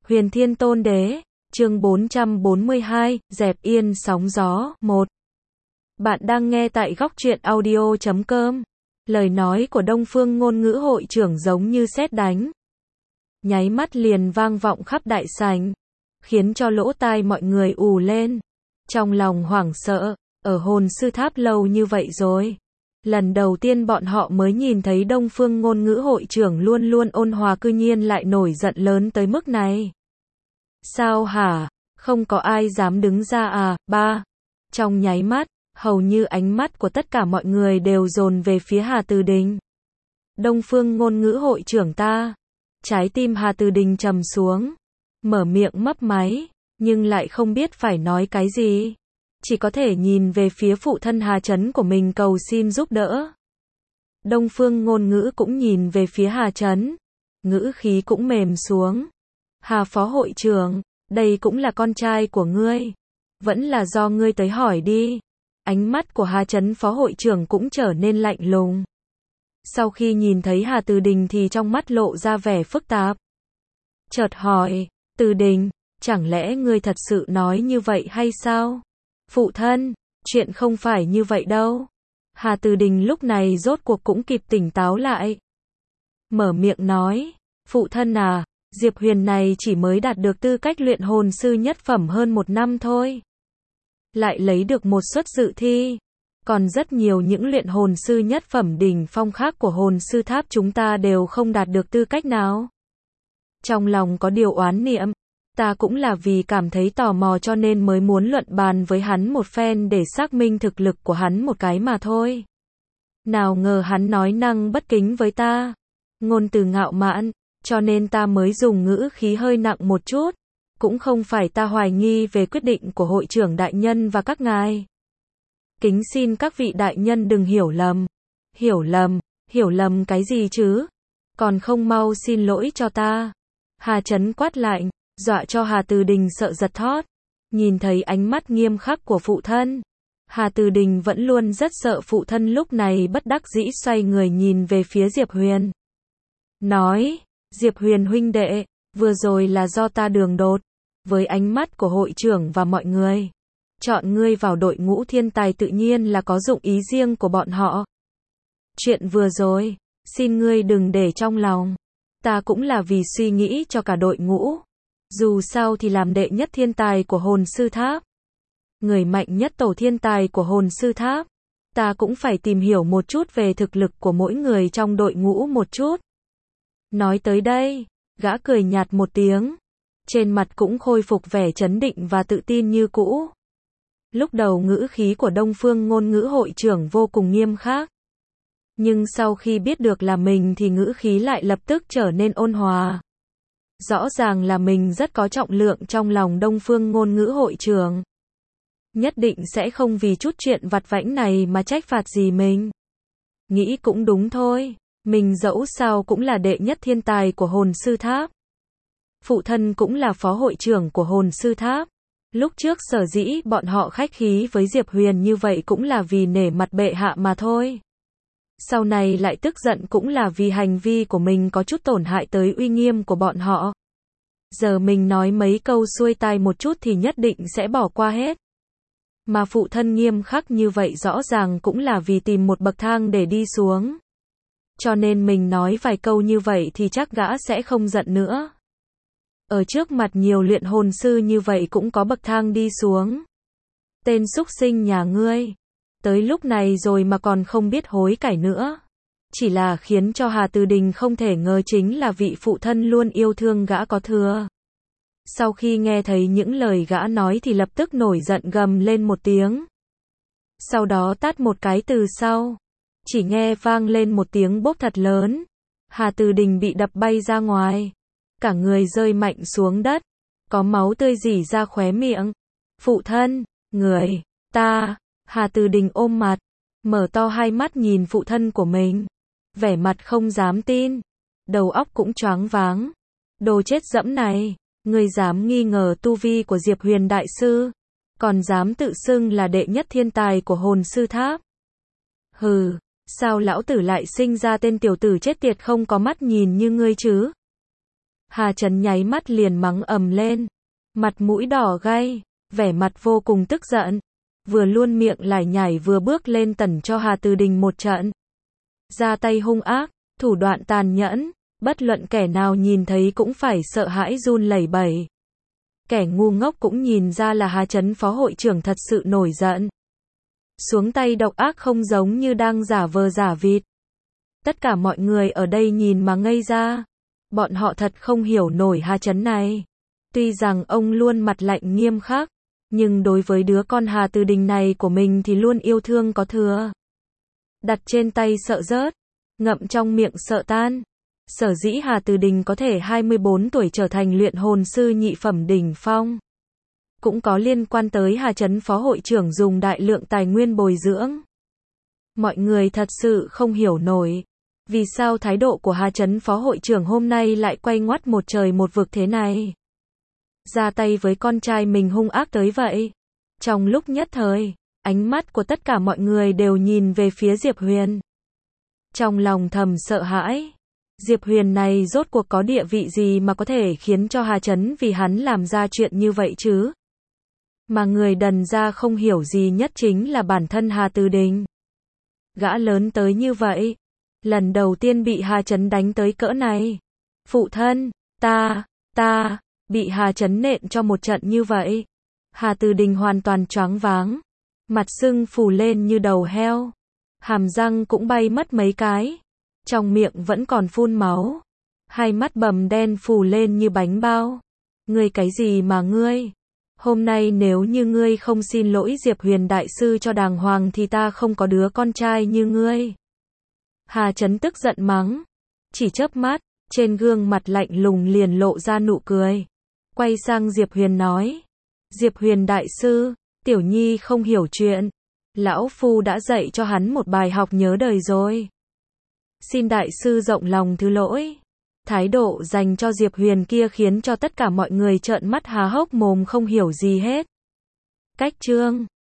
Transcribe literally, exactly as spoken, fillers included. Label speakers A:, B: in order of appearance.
A: Huyền Thiên Tôn Đế, chương bốn trăm bốn mươi hai, dẹp yên sóng gió, một. Bạn đang nghe tại góc truyện audio chấm com. Lời nói của Đông Phương Ngôn Ngữ hội trưởng giống như sét đánh. Nháy mắt liền vang vọng khắp đại sảnh, khiến cho lỗ tai mọi người ù lên. Trong lòng hoảng sợ, ở hồn sư tháp lâu như vậy rồi. Lần đầu tiên bọn họ mới nhìn thấy Đông Phương Ngôn Ngữ hội trưởng luôn luôn ôn hòa cư nhiên lại nổi giận lớn tới mức này. Sao hả? Không có ai dám đứng ra à? Ba. Trong nháy mắt, hầu như ánh mắt của tất cả mọi người đều dồn về phía Hà Từ Đình. Đông Phương Ngôn Ngữ hội trưởng ta. Trái tim Hà Từ Đình trầm xuống, mở miệng mấp máy, nhưng lại không biết phải nói cái gì. Chỉ có thể nhìn về phía phụ thân Hà Chấn của mình cầu xin giúp đỡ. Đông Phương Ngôn Ngữ cũng nhìn về phía Hà Chấn, ngữ khí cũng mềm xuống. Hà phó hội trưởng, đây cũng là con trai của ngươi. Vẫn là do ngươi tới hỏi đi. Ánh mắt của Hà Chấn phó hội trưởng cũng trở nên lạnh lùng. Sau khi nhìn thấy Hà Từ Đình thì trong mắt lộ ra vẻ phức tạp. Chợt hỏi, Từ Đình, chẳng lẽ ngươi thật sự nói như vậy hay sao? Phụ thân, chuyện không phải như vậy đâu. Hà Từ Đình lúc này rốt cuộc cũng kịp tỉnh táo lại. Mở miệng nói, phụ thân à, Diệp Huyền này chỉ mới đạt được tư cách luyện hồn sư nhất phẩm hơn một năm thôi. Lại lấy được một suất dự thi. Còn rất nhiều những luyện hồn sư nhất phẩm đỉnh phong khác của hồn sư tháp chúng ta đều không đạt được tư cách nào. Trong lòng có điều oán niệm. Ta cũng là vì cảm thấy tò mò cho nên mới muốn luận bàn với hắn một phen để xác minh thực lực của hắn một cái mà thôi. Nào ngờ hắn nói năng bất kính với ta. Ngôn từ ngạo mạn, cho nên ta mới dùng ngữ khí hơi nặng một chút. Cũng không phải ta hoài nghi về quyết định của hội trưởng đại nhân và các ngài. Kính xin các vị đại nhân đừng hiểu lầm. Hiểu lầm, hiểu lầm cái gì chứ? Còn không mau xin lỗi cho ta. Hà Chấn quát lạnh, dọa cho Hà Từ Đình sợ giật thót. Nhìn thấy ánh mắt nghiêm khắc của phụ thân, Hà Từ Đình vẫn luôn rất sợ phụ thân lúc này bất đắc dĩ xoay người nhìn về phía Diệp Huyền. Nói, Diệp Huyền huynh đệ, vừa rồi là do ta đường đột. Với ánh mắt của hội trưởng và mọi người, chọn ngươi vào đội ngũ thiên tài tự nhiên là có dụng ý riêng của bọn họ. Chuyện vừa rồi, xin ngươi đừng để trong lòng. Ta cũng là vì suy nghĩ cho cả đội ngũ. Dù sao thì làm đệ nhất thiên tài của hồn sư tháp, người mạnh nhất tổ thiên tài của hồn sư tháp, ta cũng phải tìm hiểu một chút về thực lực của mỗi người trong đội ngũ một chút. Nói tới đây, gã cười nhạt một tiếng, trên mặt cũng khôi phục vẻ trấn định và tự tin như cũ. Lúc đầu ngữ khí của Đông Phương Ngôn Ngữ hội trưởng vô cùng nghiêm khắc. Nhưng sau khi biết được là mình thì ngữ khí lại lập tức trở nên ôn hòa. Rõ ràng là mình rất có trọng lượng trong lòng Đông Phương Ngôn Ngữ hội trưởng. Nhất định sẽ không vì chút chuyện vặt vãnh này mà trách phạt gì mình. Nghĩ cũng đúng thôi, mình dẫu sao cũng là đệ nhất thiên tài của hồn sư tháp. Phụ thân cũng là phó hội trưởng của hồn sư tháp. Lúc trước sở dĩ bọn họ khách khí với Diệp Huyền như vậy cũng là vì nể mặt bệ hạ mà thôi. Sau này lại tức giận cũng là vì hành vi của mình có chút tổn hại tới uy nghiêm của bọn họ. Giờ mình nói mấy câu xuôi tai một chút thì nhất định sẽ bỏ qua hết. Mà phụ thân nghiêm khắc như vậy rõ ràng cũng là vì tìm một bậc thang để đi xuống. Cho nên mình nói vài câu như vậy thì chắc gã sẽ không giận nữa. Ở trước mặt nhiều luyện hồn sư như vậy cũng có bậc thang đi xuống. Tên súc sinh nhà ngươi. Tới lúc này rồi mà còn không biết hối cải nữa. Chỉ là khiến cho Hà Từ Đình không thể ngờ chính là vị phụ thân luôn yêu thương gã có thừa. Sau khi nghe thấy những lời gã nói thì lập tức nổi giận gầm lên một tiếng. Sau đó tát một cái từ sau. Chỉ nghe vang lên một tiếng bốp thật lớn. Hà Từ Đình bị đập bay ra ngoài. Cả người rơi mạnh xuống đất. Có máu tươi rỉ ra khóe miệng. Phụ thân, người, ta. Hà Từ Đình ôm mặt, mở to hai mắt nhìn phụ thân của mình. Vẻ mặt không dám tin. Đầu óc cũng choáng váng. Đồ chết dẫm này, ngươi dám nghi ngờ tu vi của Diệp Huyền đại sư, còn dám tự xưng là đệ nhất thiên tài của hồn sư tháp. Hừ, sao lão tử lại sinh ra tên tiểu tử chết tiệt không có mắt nhìn như ngươi chứ? Hà Chấn nháy mắt liền mắng ầm lên. Mặt mũi đỏ gay, vẻ mặt vô cùng tức giận. Vừa luôn miệng lải nhải vừa bước lên tẩn cho Hà Từ Đình một trận. Ra tay hung ác, thủ đoạn tàn nhẫn, bất luận kẻ nào nhìn thấy cũng phải sợ hãi run lẩy bẩy. Kẻ ngu ngốc cũng nhìn ra là Hà Chấn phó hội trưởng thật sự nổi giận. Xuống tay độc ác không giống như đang giả vờ giả vịt. Tất cả mọi người ở đây nhìn mà ngây ra. Bọn họ thật không hiểu nổi Hà Chấn này. Tuy rằng ông luôn mặt lạnh nghiêm khắc, nhưng đối với đứa con Hà Từ Đình này của mình thì luôn yêu thương có thừa. Đặt trên tay sợ rớt, ngậm trong miệng sợ tan. Sở dĩ Hà Từ Đình có thể hai mươi bốn tuổi trở thành luyện hồn sư nhị phẩm đỉnh phong. Cũng có liên quan tới Hà Chấn phó hội trưởng dùng đại lượng tài nguyên bồi dưỡng. Mọi người thật sự không hiểu nổi. Vì sao thái độ của Hà Chấn phó hội trưởng hôm nay lại quay ngoắt một trời một vực thế này? Ra tay với con trai mình hung ác tới vậy. Trong lúc nhất thời, ánh mắt của tất cả mọi người đều nhìn về phía Diệp Huyền. Trong lòng thầm sợ hãi. Diệp Huyền này rốt cuộc có địa vị gì mà có thể khiến cho Hà Chấn vì hắn làm ra chuyện như vậy chứ? Mà người đần ra không hiểu gì nhất chính là bản thân Hà Từ Đình. Gã lớn tới như vậy, lần đầu tiên bị Hà Chấn đánh tới cỡ này. Phụ thân, ta, ta, bị Hà Chấn nện cho một trận như vậy. Hà Từ Đình hoàn toàn choáng váng, mặt sưng phù lên như đầu heo, hàm răng cũng bay mất mấy cái, trong miệng vẫn còn phun máu, hai mắt bầm đen phù lên như bánh bao. Ngươi cái gì mà ngươi? Hôm nay nếu như ngươi không xin lỗi Diệp Huyền đại sư cho đàng hoàng thì ta không có đứa con trai như ngươi. Hà Chấn tức giận mắng, chỉ chớp mắt, trên gương mặt lạnh lùng liền lộ ra nụ cười. Quay sang Diệp Huyền nói, Diệp Huyền đại sư, tiểu nhi không hiểu chuyện. Lão Phu đã dạy cho hắn một bài học nhớ đời rồi. Xin đại sư rộng lòng thứ lỗi. Thái độ dành cho Diệp Huyền kia khiến cho tất cả mọi người trợn mắt há hốc mồm không hiểu gì hết. Cách chương